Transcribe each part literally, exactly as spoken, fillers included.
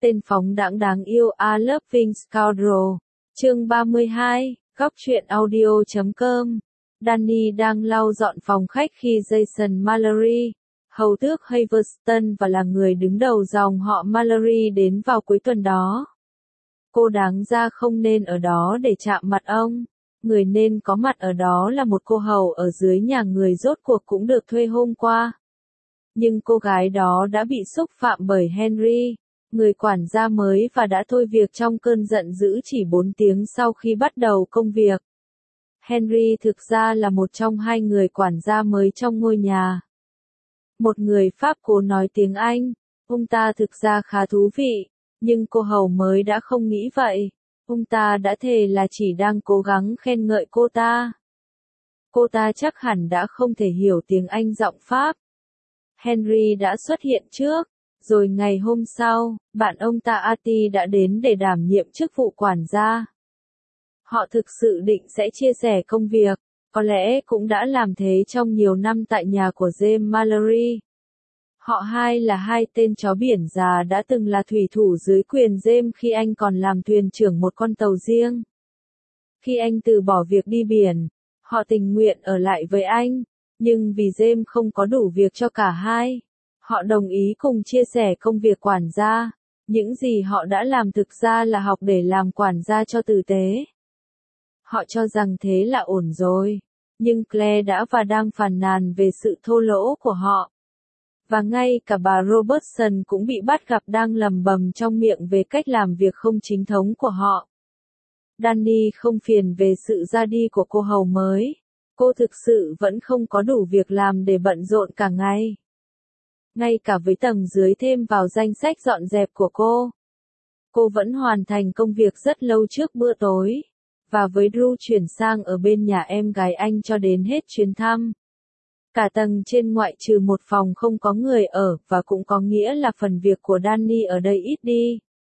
Tên phóng đãng đáng yêu A Loving Scoundrel. Chương ba mươi hai, góc truyện audio chấm com. Danny đang lau dọn phòng khách khi Jason Mallory, hầu tước Haverston và là người đứng đầu dòng họ Mallory đến vào cuối tuần đó. Cô đáng ra không nên ở đó để chạm mặt ông. Người nên có mặt ở đó là một cô hầu ở dưới nhà người rốt cuộc cũng được thuê hôm qua. Nhưng cô gái đó đã bị xúc phạm bởi Henry, người quản gia mới và đã thôi việc trong cơn giận dữ chỉ bốn tiếng sau khi bắt đầu công việc. Henry thực ra là một trong hai người quản gia mới trong ngôi nhà. Một người Pháp cố nói tiếng Anh, ông ta thực ra khá thú vị, nhưng cô hầu mới đã không nghĩ vậy. Ông ta đã thề là chỉ đang cố gắng khen ngợi cô ta. Cô ta chắc hẳn đã không thể hiểu tiếng Anh giọng Pháp. Henry đã xuất hiện trước, rồi ngày hôm sau, bạn ông ta Artie đã đến để đảm nhiệm chức vụ quản gia. Họ thực sự định sẽ chia sẻ công việc, có lẽ cũng đã làm thế trong nhiều năm tại nhà của James Mallory. Họ hai là hai tên chó biển già đã từng là thủy thủ dưới quyền James khi anh còn làm thuyền trưởng một con tàu riêng. Khi anh từ bỏ việc đi biển, họ tình nguyện ở lại với anh, nhưng vì James không có đủ việc cho cả hai, họ đồng ý cùng chia sẻ công việc quản gia. Những gì họ đã làm thực ra là học để làm quản gia cho tử tế. Họ cho rằng thế là ổn rồi, nhưng Claire đã và đang phàn nàn về sự thô lỗ của họ. Và ngay cả bà Robertson cũng bị bắt gặp đang lầm bầm trong miệng về cách làm việc không chính thống của họ. Danny không phiền về sự ra đi của cô hầu mới. Cô thực sự vẫn không có đủ việc làm để bận rộn cả ngày. Ngay cả với tầng dưới thêm vào danh sách dọn dẹp của cô, cô vẫn hoàn thành công việc rất lâu trước bữa tối. Và với Drew chuyển sang ở bên nhà em gái anh cho đến hết chuyến thăm. Cả tầng trên ngoại trừ một phòng không có người ở, và cũng có nghĩa là phần việc của Danny ở đây ít đi.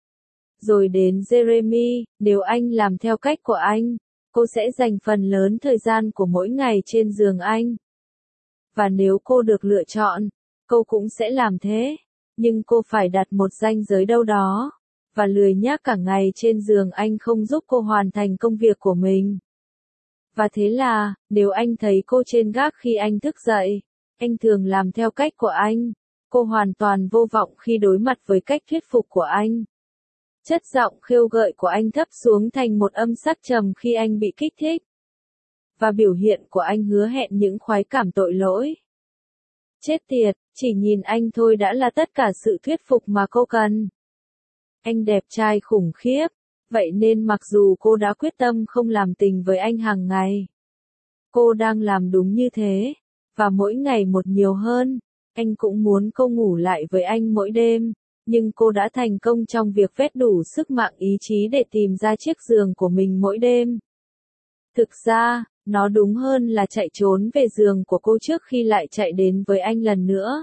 Rồi đến Jeremy, nếu anh làm theo cách của anh, cô sẽ dành phần lớn thời gian của mỗi ngày trên giường anh. Và nếu cô được lựa chọn, cô cũng sẽ làm thế. Nhưng cô phải đặt một ranh giới đâu đó. Và lười nhác cả ngày trên giường anh không giúp cô hoàn thành công việc của mình. Và thế là, nếu anh thấy cô trên gác khi anh thức dậy, anh thường làm theo cách của anh. Cô hoàn toàn vô vọng khi đối mặt với cách thuyết phục của anh. Chất giọng khêu gợi của anh thấp xuống thành một âm sắc trầm khi anh bị kích thích. Và biểu hiện của anh hứa hẹn những khoái cảm tội lỗi. Chết tiệt, chỉ nhìn anh thôi đã là tất cả sự thuyết phục mà cô cần. Anh đẹp trai khủng khiếp, vậy nên mặc dù cô đã quyết tâm không làm tình với anh hàng ngày, cô đang làm đúng như thế, và mỗi ngày một nhiều hơn. Anh cũng muốn cô ngủ lại với anh mỗi đêm, nhưng cô đã thành công trong việc vét đủ sức mạnh ý chí để tìm ra chiếc giường của mình mỗi đêm. Thực ra, nó đúng hơn là chạy trốn về giường của cô trước khi lại chạy đến với anh lần nữa.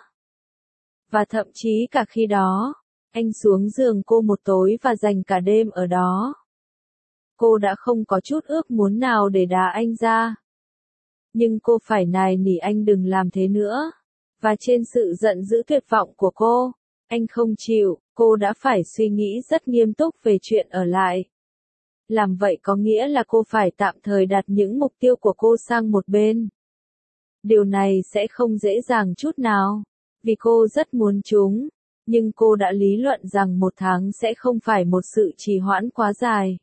Và thậm chí cả khi đó, anh xuống giường cô một tối và dành cả đêm ở đó. Cô đã không có chút ước muốn nào để đá anh ra. Nhưng cô phải nài nỉ anh đừng làm thế nữa. Và trên sự giận dữ tuyệt vọng của cô, anh không chịu, cô đã phải suy nghĩ rất nghiêm túc về chuyện ở lại. Làm vậy có nghĩa là cô phải tạm thời đặt những mục tiêu của cô sang một bên. Điều này sẽ không dễ dàng chút nào, vì cô rất muốn chúng. Nhưng cô đã lý luận rằng một tháng sẽ không phải một sự trì hoãn quá dài.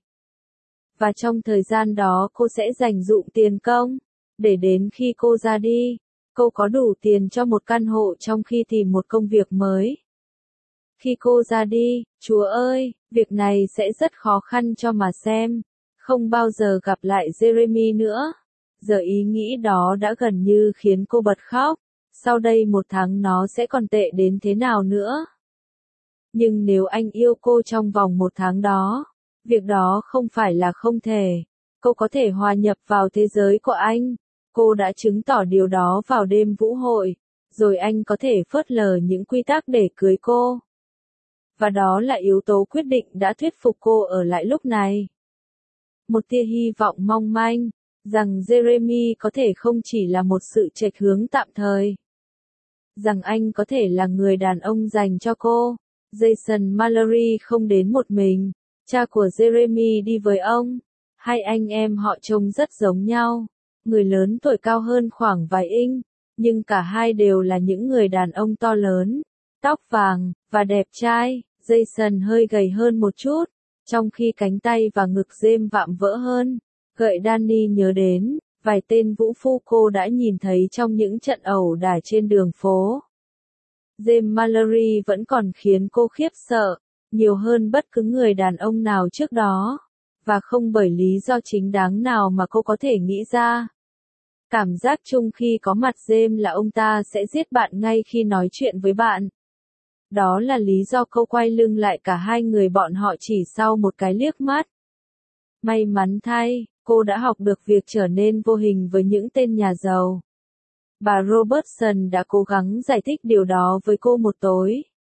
Và trong thời gian đó cô sẽ dành dụm tiền công, để đến khi cô ra đi, cô có đủ tiền cho một căn hộ trong khi tìm một công việc mới. Khi cô ra đi, Chúa ơi, việc này sẽ rất khó khăn cho mà xem, không bao giờ gặp lại Jeremy nữa. Giờ ý nghĩ đó đã gần như khiến cô bật khóc. Sau đây một tháng nó sẽ còn tệ đến thế nào nữa? Nhưng nếu anh yêu cô trong vòng một tháng đó, việc đó không phải là không thể. Cô có thể hòa nhập vào thế giới của anh. Cô đã chứng tỏ điều đó vào đêm vũ hội, rồi anh có thể phớt lờ những quy tắc để cưới cô. Và đó là yếu tố quyết định đã thuyết phục cô ở lại lúc này. Một tia hy vọng mong manh, rằng Jeremy có thể không chỉ là một sự chệch hướng tạm thời. Rằng anh có thể là người đàn ông dành cho cô. Jason Mallory không đến một mình, cha của Jeremy đi với ông. Hai anh em họ trông rất giống nhau, người lớn tuổi cao hơn khoảng vài inch, nhưng cả hai đều là những người đàn ông to lớn, tóc vàng, và đẹp trai. Jason hơi gầy hơn một chút, trong khi cánh tay và ngực James vạm vỡ hơn. Gợi Danny nhớ đến vài tên vũ phu cô đã nhìn thấy trong những trận ẩu đả trên đường phố. James Mallory vẫn còn khiến cô khiếp sợ, nhiều hơn bất cứ người đàn ông nào trước đó, và không bởi lý do chính đáng nào mà cô có thể nghĩ ra. Cảm giác chung khi có mặt James là ông ta sẽ giết bạn ngay khi nói chuyện với bạn. Đó là lý do cô quay lưng lại cả hai người bọn họ chỉ sau một cái liếc mắt. May mắn thay, cô đã học được việc trở nên vô hình với những tên nhà giàu. Bà Robertson đã cố gắng giải thích điều đó với cô một tối.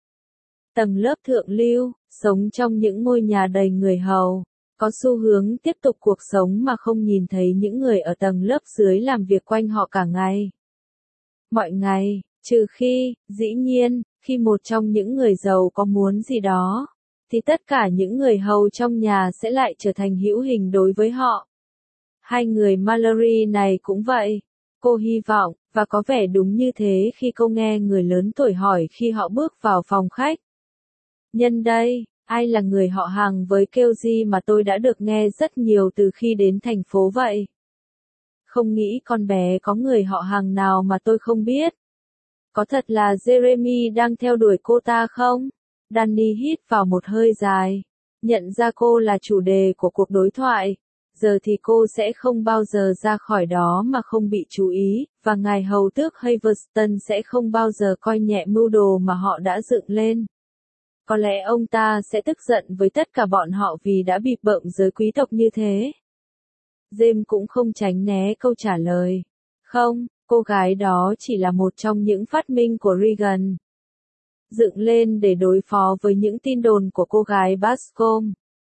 Tầng lớp thượng lưu, sống trong những ngôi nhà đầy người hầu, có xu hướng tiếp tục cuộc sống mà không nhìn thấy những người ở tầng lớp dưới làm việc quanh họ cả ngày. Mọi ngày, trừ khi, dĩ nhiên, khi một trong những người giàu có muốn gì đó, thì tất cả những người hầu trong nhà sẽ lại trở thành hữu hình đối với họ. Hai người Mallory này cũng vậy. Cô hy vọng, và có vẻ đúng như thế khi cô nghe người lớn tuổi hỏi khi họ bước vào phòng khách. Nhân đây, ai là người họ hàng với Kelly mà tôi đã được nghe rất nhiều từ khi đến thành phố vậy? Không nghĩ con bé có người họ hàng nào mà tôi không biết. Có thật là Jeremy đang theo đuổi cô ta không? Danny hít vào một hơi dài, nhận ra cô là chủ đề của cuộc đối thoại. Giờ thì cô sẽ không bao giờ ra khỏi đó mà không bị chú ý, và ngài hầu tước Haverston sẽ không bao giờ coi nhẹ mưu đồ mà họ đã dựng lên. Có lẽ ông ta sẽ tức giận với tất cả bọn họ vì đã bịp bợm giới quý tộc như thế. James cũng không tránh né câu trả lời. Không, cô gái đó chỉ là một trong những phát minh của Reagan. Dựng lên để đối phó với những tin đồn của cô gái Bascom.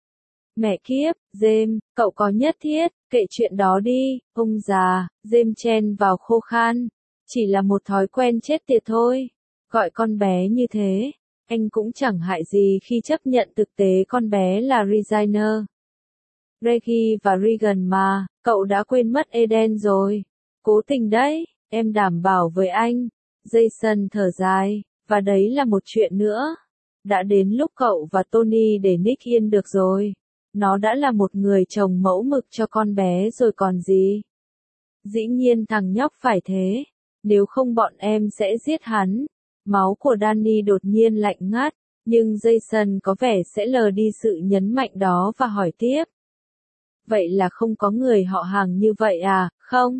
Mẹ kiếp, James, cậu có nhất thiết, kệ chuyện đó đi, ông già, James chen vào khô khan. Chỉ là một thói quen chết tiệt thôi. Gọi con bé như thế, anh cũng chẳng hại gì khi chấp nhận thực tế con bé là Regina. Reggie và Regan mà, cậu đã quên mất Eden rồi. Cố tình đấy, em đảm bảo với anh. Jason thở dài, và đấy là một chuyện nữa. Đã đến lúc cậu và Tony để Nick yên được rồi. Nó đã là một người chồng mẫu mực cho con bé rồi còn gì. Dĩ nhiên thằng nhóc phải thế. Nếu không bọn em sẽ giết hắn. Máu của Danny đột nhiên lạnh ngắt, nhưng Jason có vẻ sẽ lờ đi sự nhấn mạnh đó và hỏi tiếp. Vậy là không có người họ hàng như vậy à, không?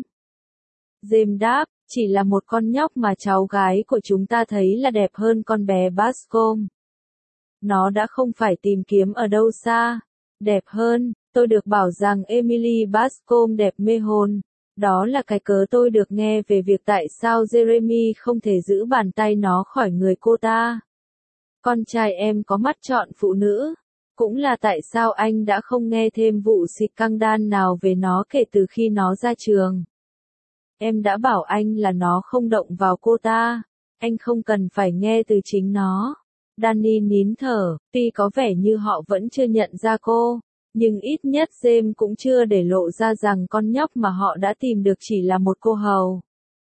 James đáp, chỉ là một con nhóc mà cháu gái của chúng ta thấy là đẹp hơn con bé Bascom. Nó đã không phải tìm kiếm ở đâu xa. Đẹp hơn, tôi được bảo rằng Emily Bascom đẹp mê hồn. Đó là cái cớ tôi được nghe về việc tại sao Jeremy không thể giữ bàn tay nó khỏi người cô ta. Con trai em có mắt chọn phụ nữ. Cũng là tại sao anh đã không nghe thêm vụ scandal nào về nó kể từ khi nó ra trường. Em đã bảo anh là nó không động vào cô ta. Anh không cần phải nghe từ chính nó. Danny nín thở, tuy có vẻ như họ vẫn chưa nhận ra cô, nhưng ít nhất James cũng chưa để lộ ra rằng con nhóc mà họ đã tìm được chỉ là một cô hầu.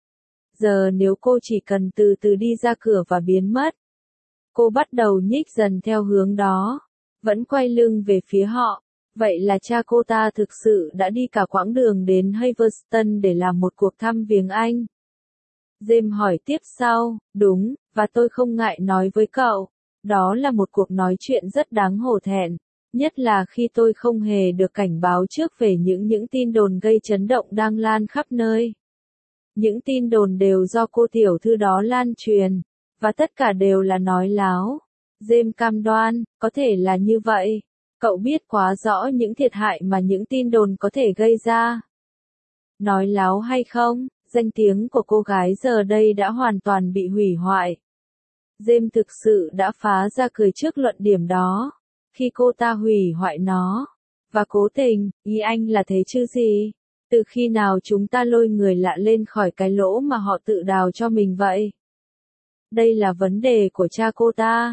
Giờ nếu cô chỉ cần từ từ đi ra cửa và biến mất. Cô bắt đầu nhích dần theo hướng đó, vẫn quay lưng về phía họ. Vậy là cha cô ta thực sự đã đi cả quãng đường đến Haverston để làm một cuộc thăm viếng anh. James hỏi tiếp sau, đúng, và tôi không ngại nói với cậu. Đó là một cuộc nói chuyện rất đáng hổ thẹn, nhất là khi tôi không hề được cảnh báo trước về những những tin đồn gây chấn động đang lan khắp nơi. Những tin đồn đều do cô tiểu thư đó lan truyền, và tất cả đều là nói láo. James cam đoan, có thể là như vậy. Cậu biết quá rõ những thiệt hại mà những tin đồn có thể gây ra. Nói láo hay không, danh tiếng của cô gái giờ đây đã hoàn toàn bị hủy hoại. James thực sự đã phá ra cười trước luận điểm đó, khi cô ta hủy hoại nó. Và cố tình, ý anh là thế chứ gì? Từ khi nào chúng ta lôi người lạ lên khỏi cái lỗ mà họ tự đào cho mình vậy? Đây là vấn đề của cha cô ta.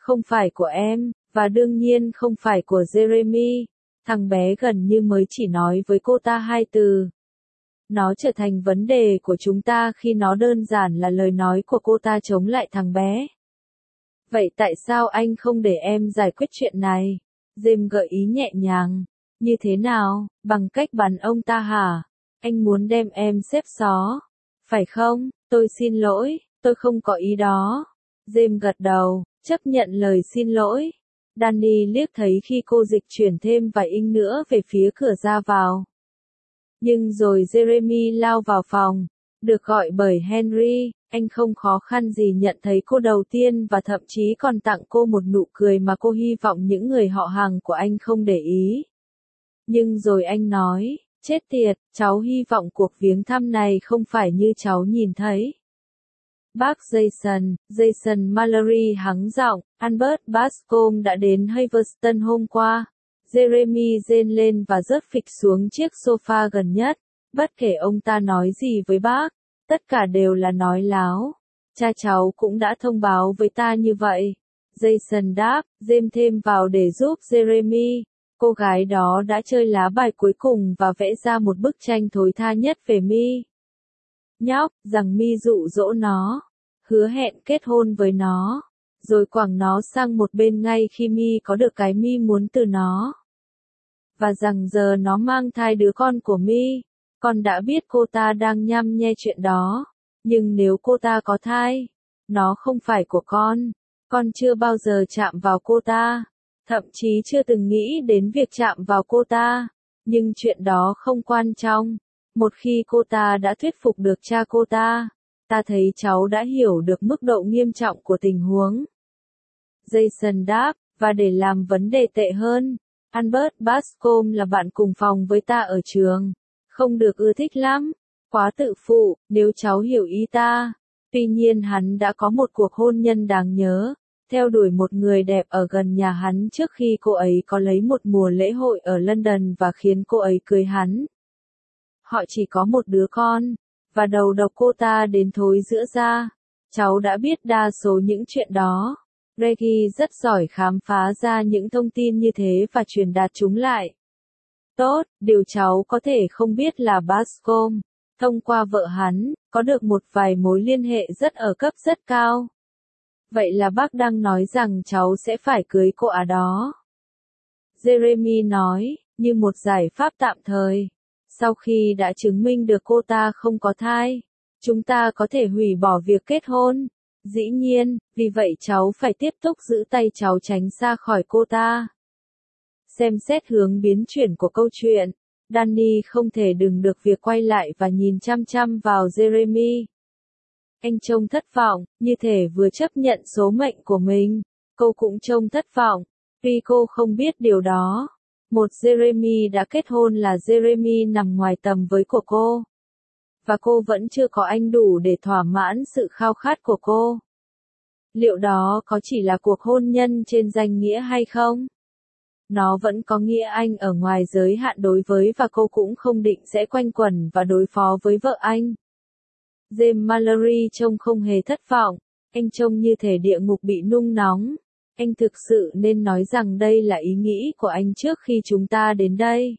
Không phải của em, và đương nhiên không phải của Jeremy. Thằng bé gần như mới chỉ nói với cô ta hai từ. Nó trở thành vấn đề của chúng ta khi nó đơn giản là lời nói của cô ta chống lại thằng bé. Vậy tại sao anh không để em giải quyết chuyện này? James gợi ý nhẹ nhàng. Như thế nào, bằng cách bắn ông ta hả? Anh muốn đem em xếp xó. Phải không? Tôi xin lỗi, tôi không có ý đó. James gật đầu, chấp nhận lời xin lỗi. Danny liếc thấy khi cô dịch chuyển thêm vài inch nữa về phía cửa ra vào. Nhưng rồi Jeremy lao vào phòng, được gọi bởi Henry, anh không khó khăn gì nhận thấy cô đầu tiên và thậm chí còn tặng cô một nụ cười mà cô hy vọng những người họ hàng của anh không để ý. Nhưng rồi anh nói, chết tiệt, cháu hy vọng cuộc viếng thăm này không phải như cháu nhìn thấy. Bác Jason, Jason Mallory hắng giọng, Albert Bascom đã đến Haverston hôm qua. Jeremy rên lên và rớt phịch xuống chiếc sofa gần nhất. Bất kể ông ta nói gì với bác, tất cả đều là nói láo. Cha cháu cũng đã thông báo với ta như vậy. Jason đáp, James thêm vào để giúp Jeremy. Cô gái đó đã chơi lá bài cuối cùng và vẽ ra một bức tranh thối tha nhất về Mi. Nhóc, rằng Mi dụ dỗ nó, hứa hẹn kết hôn với nó, rồi quẳng nó sang một bên ngay khi Mi có được cái Mi muốn từ nó. Và rằng giờ nó mang thai đứa con của Mi. Con đã biết cô ta đang nhăm nhe chuyện đó, nhưng nếu cô ta có thai, nó không phải của con. Con chưa bao giờ chạm vào cô ta, thậm chí chưa từng nghĩ đến việc chạm vào cô ta, nhưng chuyện đó không quan trọng. Một khi cô ta đã thuyết phục được cha cô ta, ta thấy cháu đã hiểu được mức độ nghiêm trọng của tình huống. Jason đáp, và để làm vấn đề tệ hơn, Albert Bascom là bạn cùng phòng với ta ở trường. Không được ưa thích lắm, quá tự phụ, nếu cháu hiểu ý ta. Tuy nhiên hắn đã có một cuộc hôn nhân đáng nhớ, theo đuổi một người đẹp ở gần nhà hắn trước khi cô ấy có lấy một mùa lễ hội ở London và khiến cô ấy cưới hắn. Họ chỉ có một đứa con, và đầu độc cô ta đến thối rữa ra. Cháu đã biết đa số những chuyện đó. Reggie rất giỏi khám phá ra những thông tin như thế và truyền đạt chúng lại. Tốt, điều cháu có thể không biết là Bascom, thông qua vợ hắn, có được một vài mối liên hệ rất ở cấp rất cao. Vậy là bác đang nói rằng cháu sẽ phải cưới cô à đó. Jeremy nói, như một giải pháp tạm thời. Sau khi đã chứng minh được cô ta không có thai, chúng ta có thể hủy bỏ việc kết hôn. Dĩ nhiên, vì vậy cháu phải tiếp tục giữ tay cháu tránh xa khỏi cô ta. Xem xét hướng biến chuyển của câu chuyện, Danny không thể đừng được việc quay lại và nhìn chăm chăm vào Jeremy. Anh trông thất vọng, như thể vừa chấp nhận số mệnh của mình. Cô cũng trông thất vọng, tuy cô không biết điều đó. Một Jeremy đã kết hôn là Jeremy nằm ngoài tầm với của cô. Và cô vẫn chưa có anh đủ để thỏa mãn sự khao khát của cô. Liệu đó có chỉ là cuộc hôn nhân trên danh nghĩa hay không? Nó vẫn có nghĩa anh ở ngoài giới hạn đối với và cô cũng không định sẽ quanh quẩn và đối phó với vợ anh. James Mallory trông không hề thất vọng, anh trông như thể địa ngục bị nung nóng. Anh thực sự nên nói rằng đây là ý nghĩ của anh trước khi chúng ta đến đây.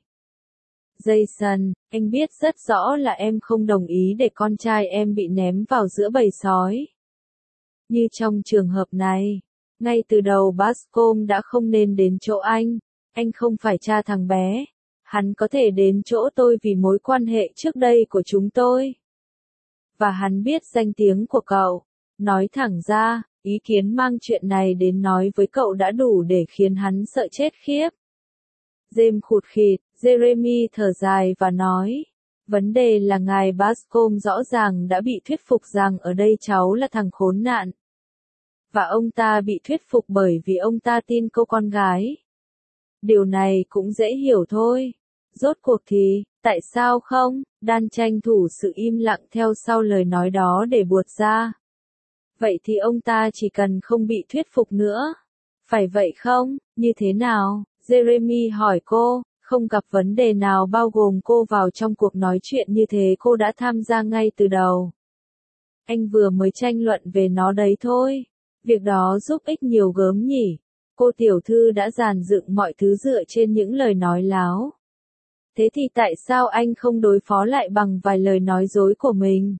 Jason, anh biết rất rõ là em không đồng ý để con trai em bị ném vào giữa bầy sói. Như trong trường hợp này, ngay từ đầu Bascom đã không nên đến chỗ anh. Anh không phải cha thằng bé. Hắn có thể đến chỗ tôi vì mối quan hệ trước đây của chúng tôi. Và hắn biết danh tiếng của cậu. Nói thẳng ra, ý kiến mang chuyện này đến nói với cậu đã đủ để khiến hắn sợ chết khiếp. James khụt khịt, Jeremy thở dài và nói. Vấn đề là ngài Bascom rõ ràng đã bị thuyết phục rằng ở đây cháu là thằng khốn nạn. Và ông ta bị thuyết phục bởi vì ông ta tin cô con gái. Điều này cũng dễ hiểu thôi. Rốt cuộc thì, tại sao không? Dan tranh thủ sự im lặng theo sau lời nói đó để buột ra. Vậy thì ông ta chỉ cần không bị thuyết phục nữa. Phải vậy không? Như thế nào? Jeremy hỏi cô, không gặp vấn đề nào bao gồm cô vào trong cuộc nói chuyện như thế cô đã tham gia ngay từ đầu. Anh vừa mới tranh luận về nó đấy thôi. Việc đó giúp ích nhiều gớm nhỉ. Cô tiểu thư đã dàn dựng mọi thứ dựa trên những lời nói láo. Thế thì tại sao anh không đối phó lại bằng vài lời nói dối của mình?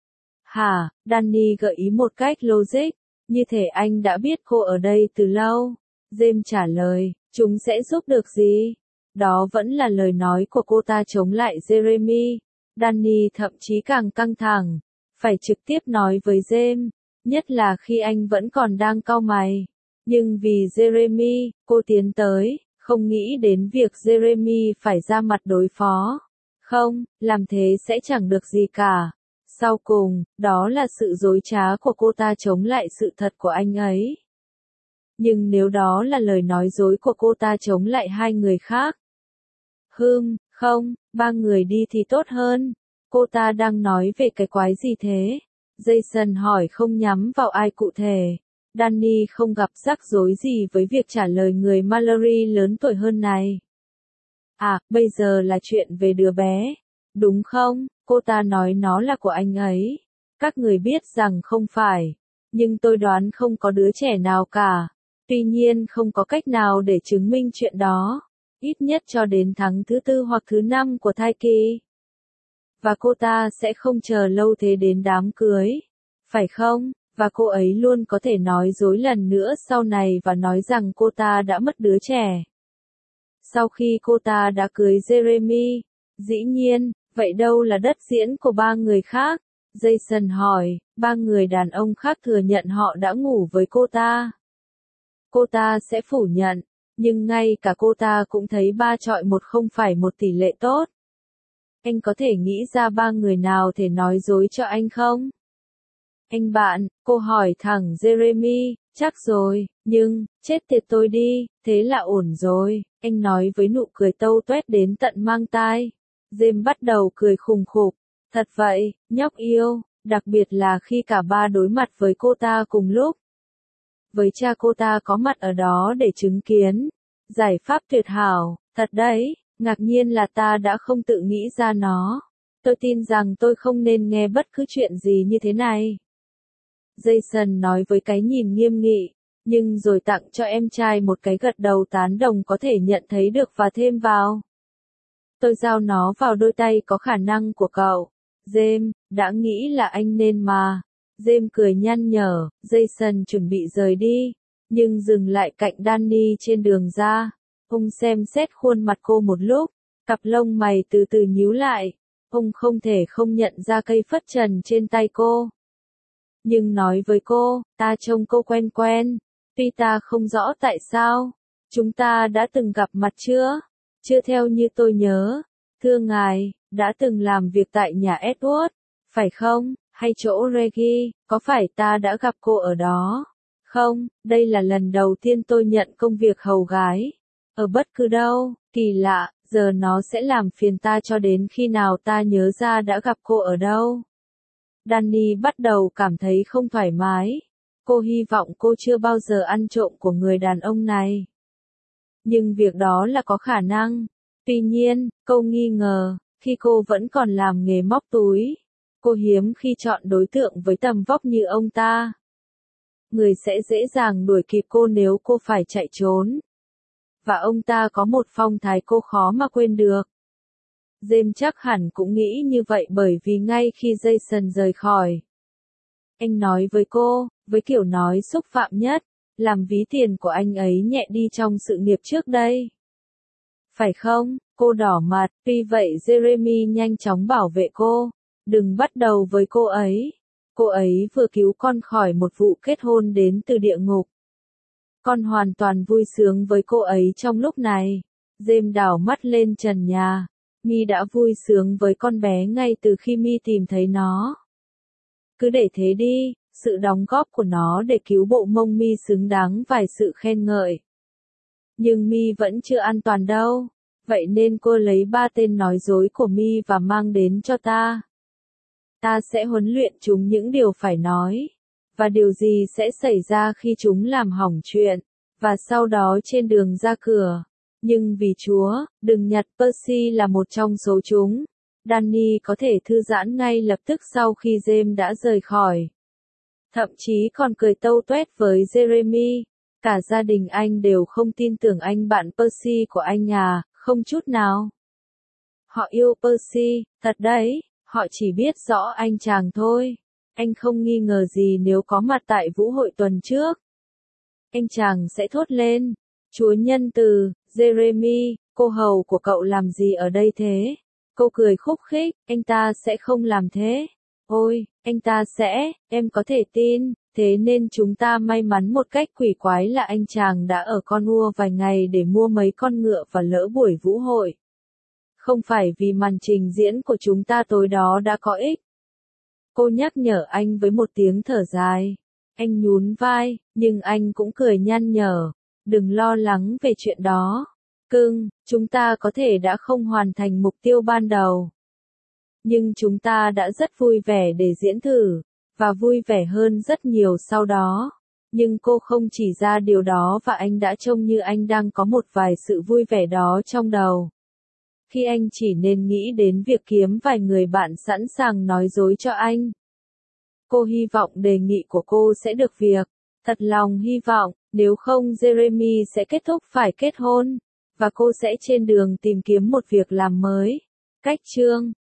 Hả, Danny gợi ý một cách logic, như thể anh đã biết cô ở đây từ lâu. James trả lời, chúng sẽ giúp được gì? Đó vẫn là lời nói của cô ta chống lại Jeremy. Danny thậm chí càng căng thẳng, phải trực tiếp nói với James, nhất là khi anh vẫn còn đang cau mày. Nhưng vì Jeremy, cô tiến tới, không nghĩ đến việc Jeremy phải ra mặt đối phó. Không, làm thế sẽ chẳng được gì cả. Sau cùng, đó là sự dối trá của cô ta chống lại sự thật của anh ấy. Nhưng nếu đó là lời nói dối của cô ta chống lại hai người khác. Hừm, không, ba người đi thì tốt hơn. Cô ta đang nói về cái quái gì thế? Jason hỏi không nhắm vào ai cụ thể. Danny không gặp rắc rối gì với việc trả lời người Mallory lớn tuổi hơn này. À, bây giờ là chuyện về đứa bé. Đúng không? Cô ta nói nó là của anh ấy. Các người biết rằng không phải. Nhưng tôi đoán không có đứa trẻ nào cả. Tuy nhiên không có cách nào để chứng minh chuyện đó. Ít nhất cho đến tháng thứ tư hoặc thứ năm của thai kỳ. Và cô ta sẽ không chờ lâu thế đến đám cưới. Phải không? Và cô ấy luôn có thể nói dối lần nữa sau này và nói rằng cô ta đã mất đứa trẻ. Sau khi cô ta đã cưới Jeremy. Dĩ nhiên, vậy đâu là đất diễn của ba người khác? Jason hỏi, ba người đàn ông khác thừa nhận họ đã ngủ với cô ta. Cô ta sẽ phủ nhận, nhưng ngay cả cô ta cũng thấy ba chọi một không phải một tỷ lệ tốt. Anh có thể nghĩ ra ba người nào thể nói dối cho anh không? Anh bạn, cô hỏi thẳng Jeremy, chắc rồi, nhưng, chết tiệt tôi đi, thế là ổn rồi, anh nói với nụ cười tâu tuét đến tận mang tai. James bắt đầu cười khùng khục, thật vậy, nhóc yêu, đặc biệt là khi cả ba đối mặt với cô ta cùng lúc. Với cha cô ta có mặt ở đó để chứng kiến. Giải pháp tuyệt hảo, thật đấy, ngạc nhiên là ta đã không tự nghĩ ra nó. Tôi tin rằng tôi không nên nghe bất cứ chuyện gì như thế này. Jason nói với cái nhìn nghiêm nghị, nhưng rồi tặng cho em trai một cái gật đầu tán đồng có thể nhận thấy được và thêm vào. Tôi giao nó vào đôi tay có khả năng của cậu. James, đã nghĩ là anh nên mà. James cười nhăn nhở, Jason chuẩn bị rời đi, nhưng dừng lại cạnh Danny trên đường ra. Ông xem xét khuôn mặt cô một lúc, cặp lông mày từ từ nhíu lại. Ông không thể không nhận ra cây phất trần trên tay cô. Nhưng nói với cô, ta trông cô quen quen, tuy ta không rõ tại sao. Chúng ta đã từng gặp mặt chưa? Chưa theo như tôi nhớ. Thưa ngài, đã từng làm việc tại nhà Edward, phải không? Hay chỗ Reggie, có phải ta đã gặp cô ở đó? Không, đây là lần đầu tiên tôi nhận công việc hầu gái. Ở bất cứ đâu, kỳ lạ, giờ nó sẽ làm phiền ta cho đến khi nào ta nhớ ra đã gặp cô ở đâu. Danny bắt đầu cảm thấy không thoải mái. Cô hy vọng cô chưa bao giờ ăn trộm của người đàn ông này. Nhưng việc đó là có khả năng. Tuy nhiên, cô nghi ngờ, khi cô vẫn còn làm nghề móc túi, cô hiếm khi chọn đối tượng với tầm vóc như ông ta. Người sẽ dễ dàng đuổi kịp cô nếu cô phải chạy trốn. Và ông ta có một phong thái cô khó mà quên được. James chắc hẳn cũng nghĩ như vậy bởi vì ngay khi Jason rời khỏi, anh nói với cô, với kiểu nói xúc phạm nhất, làm ví tiền của anh ấy nhẹ đi trong sự nghiệp trước đây. Phải không? Cô đỏ mặt, tuy vậy Jeremy nhanh chóng bảo vệ cô. Đừng bắt đầu với cô ấy. Cô ấy vừa cứu con khỏi một vụ kết hôn đến từ địa ngục. Con hoàn toàn vui sướng với cô ấy trong lúc này. James đảo mắt lên trần nhà. Mi đã vui sướng với con bé ngay từ khi Mi tìm thấy nó. Cứ để thế đi, sự đóng góp của nó để cứu bộ mông Mi xứng đáng vài sự khen ngợi. Nhưng Mi vẫn chưa an toàn đâu. Vậy nên cô lấy ba tên nói dối của Mi và mang đến cho ta. Ta sẽ huấn luyện chúng những điều phải nói. Và điều gì sẽ xảy ra khi chúng làm hỏng chuyện. Và sau đó trên đường ra cửa. Nhưng vì Chúa, đừng nhặt Percy là một trong số chúng. Danny có thể thư giãn ngay lập tức sau khi James đã rời khỏi. thậm chí còn cười tâu tuét với Jeremy. Cả gia đình anh đều không tin tưởng anh bạn Percy của anh à, không chút nào. Họ yêu Percy, thật đấy, họ chỉ biết rõ anh chàng thôi. Anh không nghi ngờ gì nếu có mặt tại vũ hội tuần trước. Anh chàng sẽ thốt lên, Chúa nhân từ, Jeremy, cô hầu của cậu làm gì ở đây thế? Cô cười khúc khích, anh ta sẽ không làm thế. Ôi, anh ta sẽ, em có thể tin, thế nên chúng ta may mắn một cách quỷ quái là anh chàng đã ở Cornwall vài ngày để mua mấy con ngựa và lỡ buổi vũ hội. Không phải vì màn trình diễn của chúng ta tối đó đã có ích. Cô nhắc nhở anh với một tiếng thở dài. Anh nhún vai, nhưng anh cũng cười nhăn nhở. Đừng lo lắng về chuyện đó. Cưng, chúng ta có thể đã không hoàn thành mục tiêu ban đầu. Nhưng chúng ta đã rất vui vẻ để diễn thử, và vui vẻ hơn rất nhiều sau đó. Nhưng cô không chỉ ra điều đó và anh đã trông như anh đang có một vài sự vui vẻ đó trong đầu. Khi anh chỉ nên nghĩ đến việc kiếm vài người bạn sẵn sàng nói dối cho anh. Cô hy vọng đề nghị của cô sẽ được việc. Thật lòng hy vọng, nếu không Jeremy sẽ kết thúc phải kết hôn, và cô sẽ trên đường tìm kiếm một việc làm mới. Cách chương